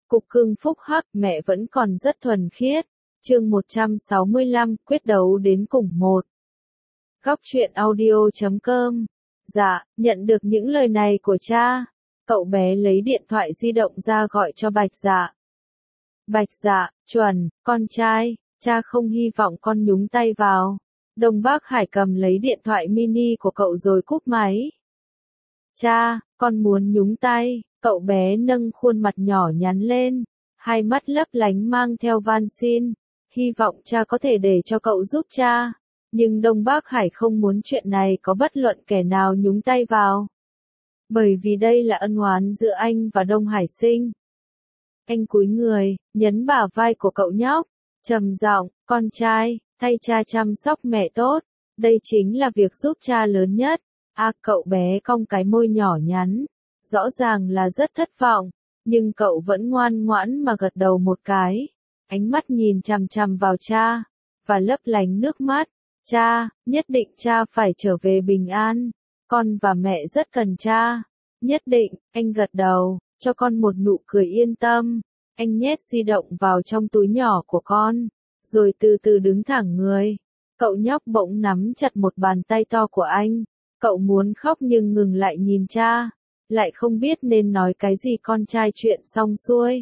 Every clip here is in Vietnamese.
Cục cưng phúc hắc, mẹ vẫn còn rất thuần khiết. Chương 165, quyết đấu đến cùng một. Góc truyện audio.com. Dạ, nhận được những lời này của cha, cậu bé lấy điện thoại di động ra gọi cho Bạch Dạ. Bạch Dạ, chuẩn, con trai, cha không hy vọng con nhúng tay vào. Đông Bắc Hải cầm lấy điện thoại mini của cậu rồi cúp máy. Cha, con muốn nhúng tay. Cậu bé nâng khuôn mặt nhỏ nhắn lên, hai mắt lấp lánh mang theo van xin, hy vọng cha có thể để cho cậu giúp cha. Nhưng Đông Bắc Hải không muốn chuyện này có bất luận kẻ nào nhúng tay vào. Bởi vì đây là ân oán giữa anh và Đông Hải Sinh. Anh cúi người, nhấn bả vai của cậu nhóc, trầm giọng, con trai, thay cha chăm sóc mẹ tốt, đây chính là việc giúp cha lớn nhất. Cậu bé cong cái môi nhỏ nhắn. Rõ ràng là rất thất vọng, nhưng cậu vẫn ngoan ngoãn mà gật đầu một cái. Ánh mắt nhìn chằm chằm vào cha, và lấp lánh nước mắt. Cha, nhất định cha phải trở về bình an. Con và mẹ rất cần cha. Nhất định, anh gật đầu, cho con một nụ cười yên tâm. Anh nhét di động vào trong túi nhỏ của con, rồi từ từ đứng thẳng người. Cậu nhóc bỗng nắm chặt một bàn tay to của anh. Cậu muốn khóc nhưng ngừng lại nhìn cha. Lại không biết nên nói cái gì. Con trai chuyện xong xuôi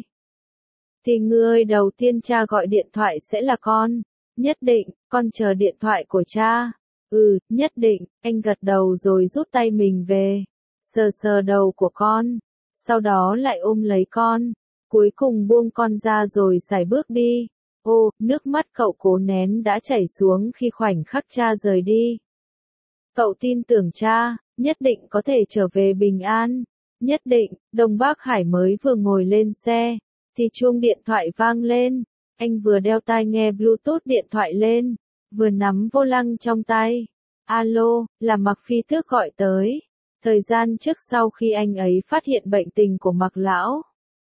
thì người đầu tiên cha gọi điện thoại sẽ là con. Nhất định, con chờ điện thoại của cha. Nhất định, anh gật đầu rồi rút tay mình về, sờ sờ đầu của con, sau đó lại ôm lấy con, cuối cùng buông con ra rồi sải bước đi. Nước mắt cậu cố nén đã chảy xuống khi khoảnh khắc cha rời đi. Cậu tin tưởng cha, nhất định có thể trở về bình an. Nhất định. Đông Bắc Hải mới vừa ngồi lên xe, thì chuông điện thoại vang lên. Anh vừa đeo tai nghe Bluetooth điện thoại lên, vừa nắm vô lăng trong tay. Alo, là Mạc Phi Tước gọi tới. Thời gian trước sau khi anh ấy phát hiện bệnh tình của Mạc Lão,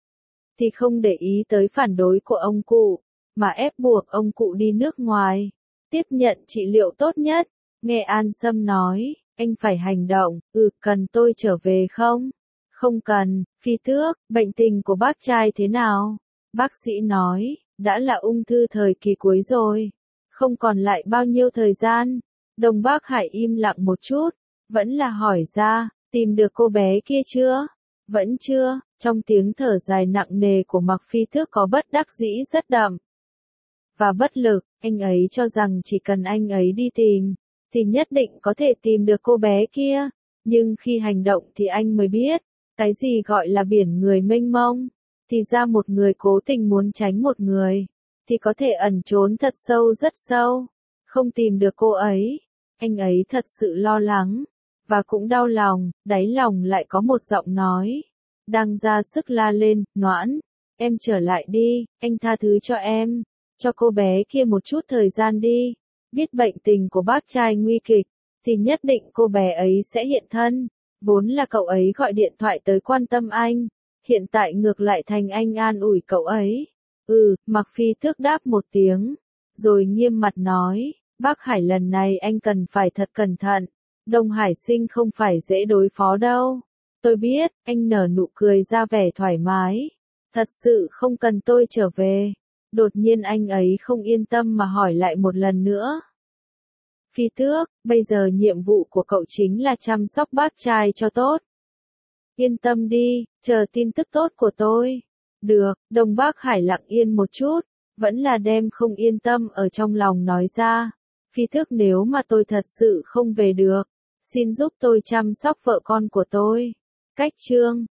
thì không để ý tới phản đối của ông cụ, mà ép buộc ông cụ đi nước ngoài, tiếp nhận trị liệu tốt nhất. Nghe An Sâm nói, anh phải hành động. Cần tôi trở về không? Không cần, Phi Tước, bệnh tình của bác trai thế nào? Bác sĩ nói, đã là ung thư thời kỳ cuối rồi, không còn lại bao nhiêu thời gian. Đông Bắc Hải im lặng một chút, vẫn là hỏi ra, tìm được cô bé kia chưa? Vẫn chưa. Trong tiếng thở dài nặng nề của Mạc Phi Tước có bất đắc dĩ rất đậm và bất lực. Anh ấy cho rằng chỉ cần anh ấy đi tìm, thì nhất định có thể tìm được cô bé kia. Nhưng khi hành động thì anh mới biết, cái gì gọi là biển người mênh mông. Thì ra một người cố tình muốn tránh một người, thì có thể ẩn trốn thật sâu rất sâu. Không tìm được cô ấy, anh ấy thật sự lo lắng, và cũng đau lòng. Đáy lòng lại có một giọng nói đang ra sức la lên, Noãn, em trở lại đi, anh tha thứ cho em, cho cô bé kia một chút thời gian đi. Biết bệnh tình của bác trai nguy kịch, thì nhất định cô bé ấy sẽ hiện thân. Vốn là cậu ấy gọi điện thoại tới quan tâm anh, hiện tại ngược lại thành anh an ủi cậu ấy. Mạc Phi Tước đáp một tiếng, rồi nghiêm mặt nói, bác Hải lần này anh cần phải thật cẩn thận. Đông Hải Sinh không phải dễ đối phó đâu. Tôi biết. Anh nở nụ cười ra vẻ thoải mái. Thật sự không cần tôi trở về. Đột nhiên anh ấy không yên tâm mà hỏi lại một lần nữa. Phi Tước, bây giờ nhiệm vụ của cậu chính là chăm sóc bác trai cho tốt. Yên tâm đi, chờ tin tức tốt của tôi. Được. Đông Bắc Hải lặng yên một chút, vẫn là đem không yên tâm ở trong lòng nói ra. Phi Tước, nếu mà tôi thật sự không về được, xin giúp tôi chăm sóc vợ con của tôi. Cách chương